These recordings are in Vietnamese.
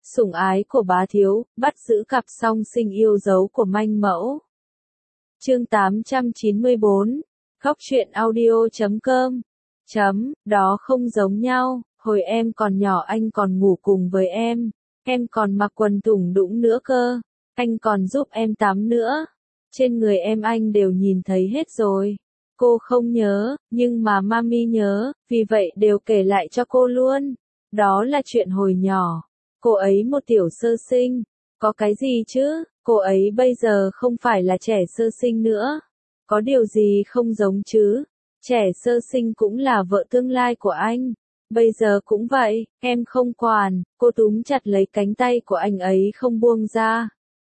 Sủng ái của bá thiếu, bắt giữ cặp song sinh yêu dấu của manh mẫu. Chương 894, Góc truyện audio.com. Đó không giống nhau, hồi em còn nhỏ anh còn ngủ cùng với em còn mặc quần thủng đũng nữa cơ, anh còn giúp em tắm nữa. Trên người em anh đều nhìn thấy hết rồi. Cô không nhớ, nhưng mà mami nhớ, vì vậy đều kể lại cho cô luôn. Đó là chuyện hồi nhỏ. Cô ấy một tiểu sơ sinh. Có cái gì chứ, cô ấy bây giờ không phải là trẻ sơ sinh nữa. Có điều gì không giống chứ? Trẻ sơ sinh cũng là vợ tương lai của anh. Bây giờ cũng vậy, em không quản. Cô túm chặt lấy cánh tay của anh ấy không buông ra.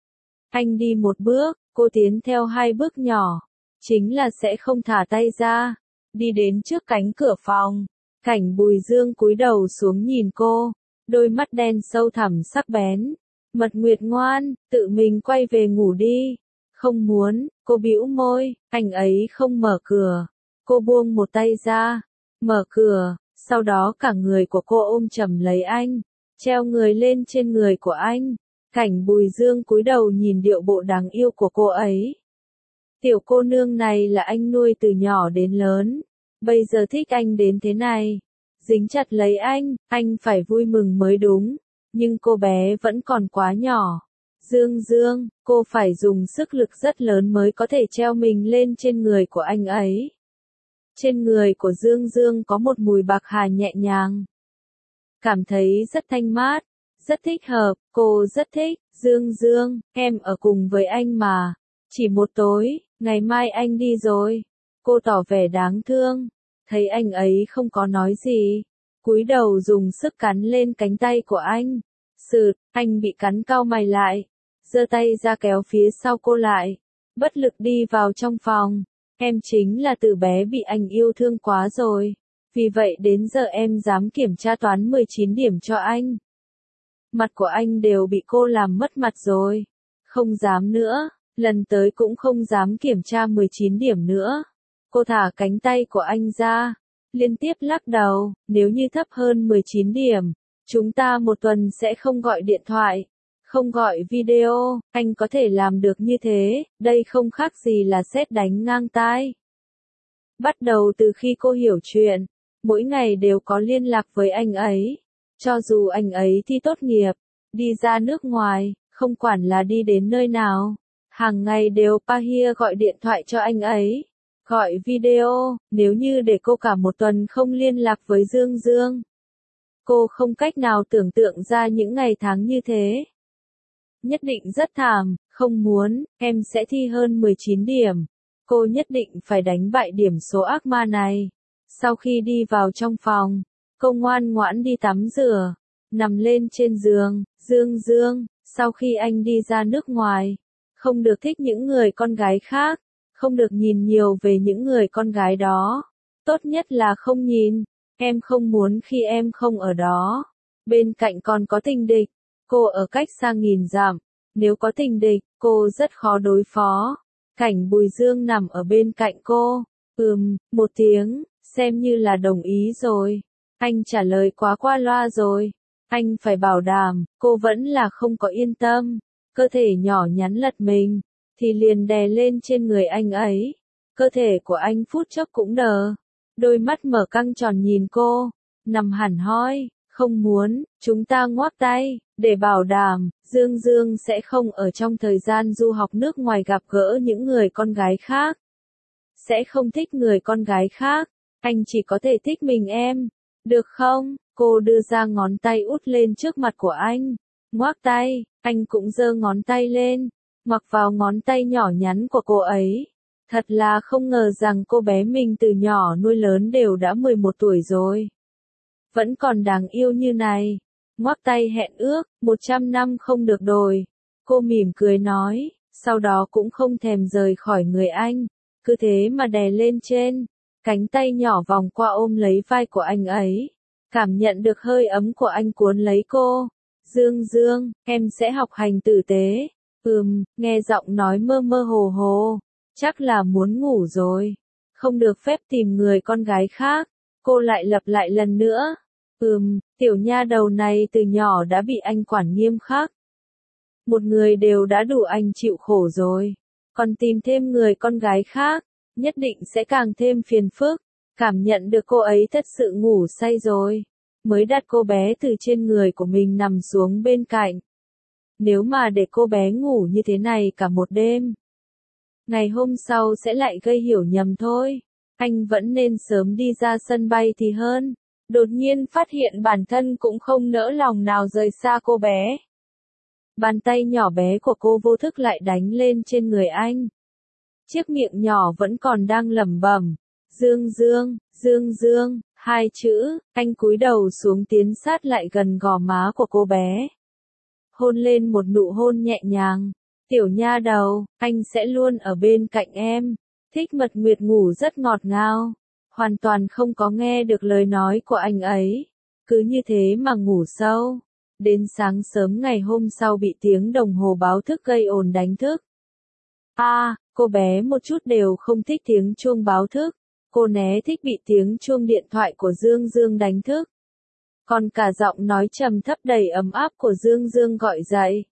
Anh đi một bước, cô tiến theo hai bước nhỏ. Chính là sẽ không thả tay ra. Đi đến trước cánh cửa phòng. Cảnh Bùi Dương cúi đầu xuống nhìn cô. Đôi mắt đen sâu thẳm sắc bén. Mật Nguyệt ngoan, tự mình quay về ngủ đi. Không muốn, cô bĩu môi, anh ấy không mở cửa. Cô buông một tay ra, mở cửa, sau đó cả người của cô ôm chầm lấy anh, treo người lên trên người của anh. Cảnh Bùi Dương cúi đầu nhìn điệu bộ đáng yêu của cô ấy. Tiểu cô nương này là anh nuôi từ nhỏ đến lớn, bây giờ thích anh đến thế này. Dính chặt lấy anh phải vui mừng mới đúng. Nhưng cô bé vẫn còn quá nhỏ. Dương, cô phải dùng sức lực rất lớn mới có thể treo mình lên trên người của anh ấy. Trên người của Dương có một mùi bạc hà nhẹ nhàng. Cảm thấy rất thanh mát, rất thích hợp, cô rất thích. Dương, em ở cùng với anh mà. Chỉ một tối, ngày mai anh đi rồi. Cô tỏ vẻ đáng thương. Thấy anh ấy không có nói gì. Cúi đầu dùng sức cắn lên cánh tay của anh. Sượt, anh bị cắn cau mày lại. Giơ tay ra kéo phía sau cô lại. Bất lực đi vào trong phòng. Em chính là từ bé bị anh yêu thương quá rồi. Vì vậy đến giờ em dám kiểm tra toán 19 điểm cho anh. Mặt của anh đều bị cô làm mất mặt rồi. Không dám nữa, lần tới cũng không dám kiểm tra 19 điểm nữa. Cô thả cánh tay của anh ra. Liên tiếp lắc đầu, nếu như thấp hơn 19 điểm, chúng ta một tuần sẽ không gọi điện thoại, không gọi video, anh có thể làm được như thế, đây không khác gì là sét đánh ngang tai. Bắt đầu từ khi cô hiểu chuyện, mỗi ngày đều có liên lạc với anh ấy, cho dù anh ấy thi tốt nghiệp, đi ra nước ngoài, không quản là đi đến nơi nào, hàng ngày đều Pahia gọi điện thoại cho anh ấy. Gọi video, nếu như để cô cả một tuần không liên lạc với Dương. Cô không cách nào tưởng tượng ra những ngày tháng như thế. Nhất định rất thảm, không muốn, em sẽ thi hơn 19 điểm. Cô nhất định phải đánh bại điểm số ác ma này. Sau khi đi vào trong phòng, cô ngoan ngoãn đi tắm rửa, nằm lên trên giường. Dương, sau khi anh đi ra nước ngoài, không được thích những người con gái khác. Không được nhìn nhiều về những người con gái đó. Tốt nhất là không nhìn. Em không muốn khi em không ở đó. Bên cạnh còn có tình địch. Cô ở cách xa nghìn dặm. Nếu có tình địch, cô rất khó đối phó. Cảnh Bùi Dương nằm ở bên cạnh cô. Một tiếng, xem như là đồng ý rồi. Anh trả lời quá qua loa rồi. Anh phải bảo đảm, cô vẫn là không có yên tâm. Cơ thể nhỏ nhắn lật mình. Thì liền đè lên trên người anh ấy. Cơ thể của anh phút chốc cũng đờ. Đôi mắt mở căng tròn nhìn cô. Nằm hẳn hoi, không muốn, chúng ta ngoắc tay, để bảo đảm, Dương sẽ không ở trong thời gian du học nước ngoài gặp gỡ những người con gái khác. Sẽ không thích người con gái khác, anh chỉ có thể thích mình em. Được không? Cô đưa ra ngón tay út lên trước mặt của anh. Ngoắc tay, anh cũng giơ ngón tay lên. Mặc vào ngón tay nhỏ nhắn của cô ấy. Thật là không ngờ rằng cô bé mình từ nhỏ nuôi lớn đều đã 11 tuổi rồi. Vẫn còn đáng yêu như này. Ngoắc tay hẹn ước, 100 năm không được đổi. Cô mỉm cười nói, sau đó cũng không thèm rời khỏi người anh. Cứ thế mà đè lên trên. Cánh tay nhỏ vòng qua ôm lấy vai của anh ấy. Cảm nhận được hơi ấm của anh cuốn lấy cô. Dương, em sẽ học hành tử tế. Nghe giọng nói mơ mơ hồ hồ, chắc là muốn ngủ rồi. Không được phép tìm người con gái khác. Cô lại lặp lại lần nữa. Tiểu nha đầu này từ nhỏ đã bị anh quản nghiêm khắc. Một người đều đã đủ anh chịu khổ rồi. Còn tìm thêm người con gái khác, nhất định sẽ càng thêm phiền phức. Cảm nhận được cô ấy thật sự ngủ say rồi, mới đặt cô bé từ trên người của mình nằm xuống bên cạnh. Nếu mà để cô bé ngủ như thế này cả một đêm, ngày hôm sau sẽ lại gây hiểu nhầm thôi. Anh vẫn nên sớm đi ra sân bay thì hơn. Đột nhiên phát hiện bản thân cũng không nỡ lòng nào rời xa cô bé. Bàn tay nhỏ bé của cô vô thức lại đánh lên trên người anh. Chiếc miệng nhỏ vẫn còn đang lẩm bẩm. Dương Dương, Dương Dương, hai chữ, anh cúi đầu xuống tiến sát lại gần gò má của cô bé. Hôn lên một nụ hôn nhẹ nhàng. Tiểu nha đầu, anh sẽ luôn ở bên cạnh em. Thích Mật Nguyệt ngủ rất ngọt ngào. Hoàn toàn không có nghe được lời nói của anh ấy. Cứ như thế mà ngủ sâu. Đến sáng sớm ngày hôm sau bị tiếng đồng hồ báo thức gây ồn đánh thức. Cô bé một chút đều không thích tiếng chuông báo thức. Cô né thích bị tiếng chuông điện thoại của Dương Dương đánh thức. Còn cả giọng nói trầm thấp đầy ấm áp của Dương Dương gọi dậy.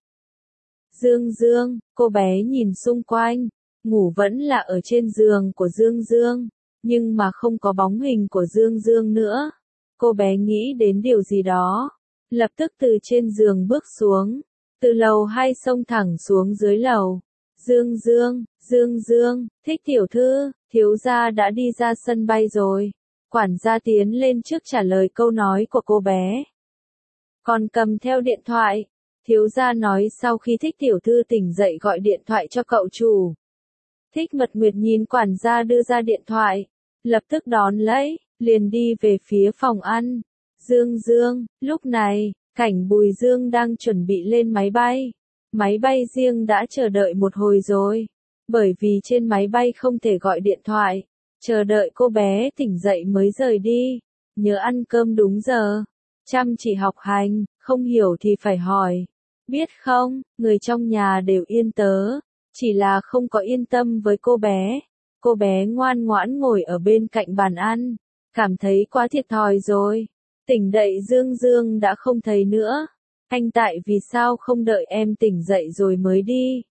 Dương Dương, cô bé nhìn xung quanh. Ngủ vẫn là ở trên giường của Dương Dương. Nhưng mà không có bóng hình của Dương Dương nữa. Cô bé nghĩ đến điều gì đó. Lập tức từ trên giường bước xuống. Từ lầu 2 xông thẳng xuống dưới lầu. Dương Dương, Dương Dương, Thích tiểu thư, thiếu gia đã đi ra sân bay rồi. Quản gia tiến lên trước trả lời câu nói của cô bé. Còn cầm theo điện thoại. Thiếu gia nói sau khi Thích tiểu thư tỉnh dậy gọi điện thoại cho cậu chủ. Thích Mật Nguyệt nhìn quản gia đưa ra điện thoại. Lập tức đón lấy, liền đi về phía phòng ăn. Dương Dương, lúc này, Cảnh Bùi Dương đang chuẩn bị lên máy bay. Máy bay riêng đã chờ đợi một hồi rồi. Bởi vì trên máy bay không thể gọi điện thoại. Chờ đợi cô bé tỉnh dậy mới rời đi. Nhớ ăn cơm đúng giờ. Chăm chỉ học hành, không hiểu thì phải hỏi. Biết không, người trong nhà đều yên tớ. Chỉ là không có yên tâm với cô bé. Cô bé ngoan ngoãn ngồi ở bên cạnh bàn ăn. Cảm thấy quá thiệt thòi rồi. Tỉnh dậy Dương Dương đã không thấy nữa. Anh tại vì sao không đợi em tỉnh dậy rồi mới đi?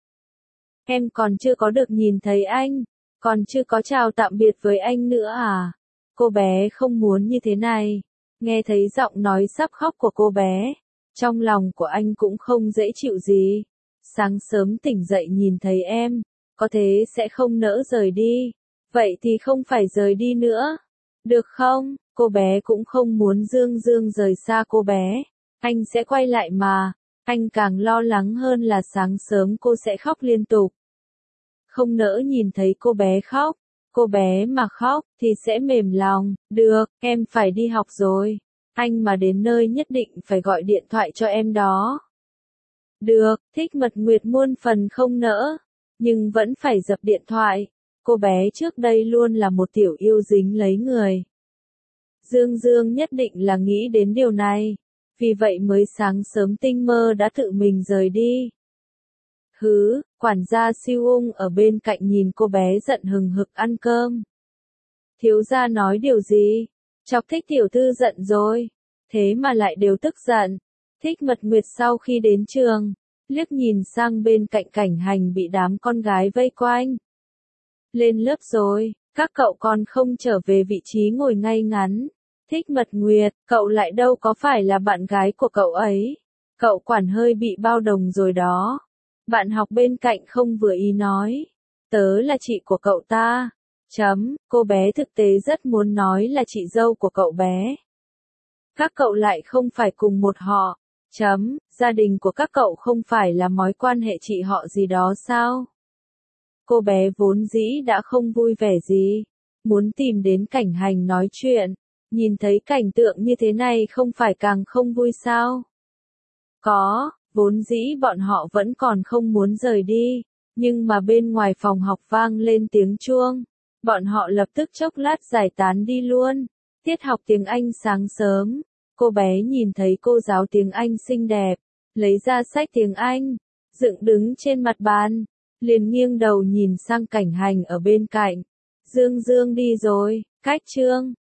Em còn chưa có được nhìn thấy anh. Còn chưa có chào tạm biệt với anh nữa à? Cô bé không muốn như thế này. Nghe thấy giọng nói sắp khóc của cô bé. Trong lòng của anh cũng không dễ chịu gì. Sáng sớm tỉnh dậy nhìn thấy em. Có thế sẽ không nỡ rời đi. Vậy thì không phải rời đi nữa. Được không? Cô bé cũng không muốn Dương Dương rời xa cô bé. Anh sẽ quay lại mà. Anh càng lo lắng hơn là sáng sớm cô sẽ khóc liên tục. Không nỡ nhìn thấy cô bé khóc. Cô bé mà khóc thì sẽ mềm lòng. Được, em phải đi học rồi. Anh mà đến nơi nhất định phải gọi điện thoại cho em đó. Được, Thích Mật Nguyệt muôn phần không nỡ. Nhưng vẫn phải dập điện thoại. Cô bé trước đây luôn là một tiểu yêu dính lấy người. Dương Dương nhất định là nghĩ đến điều này. Vì vậy mới sáng sớm tinh mơ đã tự mình rời đi. Quản gia Siêu Ung ở bên cạnh nhìn cô bé giận hừng hực ăn cơm. Thiếu gia nói điều gì? Chọc Thích tiểu thư giận rồi. Thế mà lại đều tức giận. Thích Mật Nguyệt sau khi đến trường, liếc nhìn sang bên cạnh Cảnh Hành bị đám con gái vây quanh. Lên lớp rồi, các cậu còn không trở về vị trí ngồi ngay ngắn. Thích Mật Nguyệt, cậu lại đâu có phải là bạn gái của cậu ấy. Cậu quản hơi bị bao đồng rồi đó. Bạn học bên cạnh không vừa ý nói. Tớ là chị của cậu ta. Cô bé thực tế rất muốn nói là chị dâu của cậu bé. Các cậu lại không phải cùng một họ. Gia đình của các cậu không phải là mối quan hệ chị họ gì đó sao? Cô bé vốn dĩ đã không vui vẻ gì. Muốn tìm đến Cảnh Hành nói chuyện. Nhìn thấy cảnh tượng như thế này không phải càng không vui sao? Vốn dĩ bọn họ vẫn còn không muốn rời đi. Nhưng mà bên ngoài phòng học vang lên tiếng chuông. Bọn họ lập tức chốc lát giải tán đi luôn. Tiết học tiếng Anh sáng sớm. Cô bé nhìn thấy cô giáo tiếng Anh xinh đẹp. Lấy ra sách tiếng Anh. Dựng đứng trên mặt bàn. Liền nghiêng đầu nhìn sang Cảnh Hành ở bên cạnh. Dương Dương đi rồi, cách chương.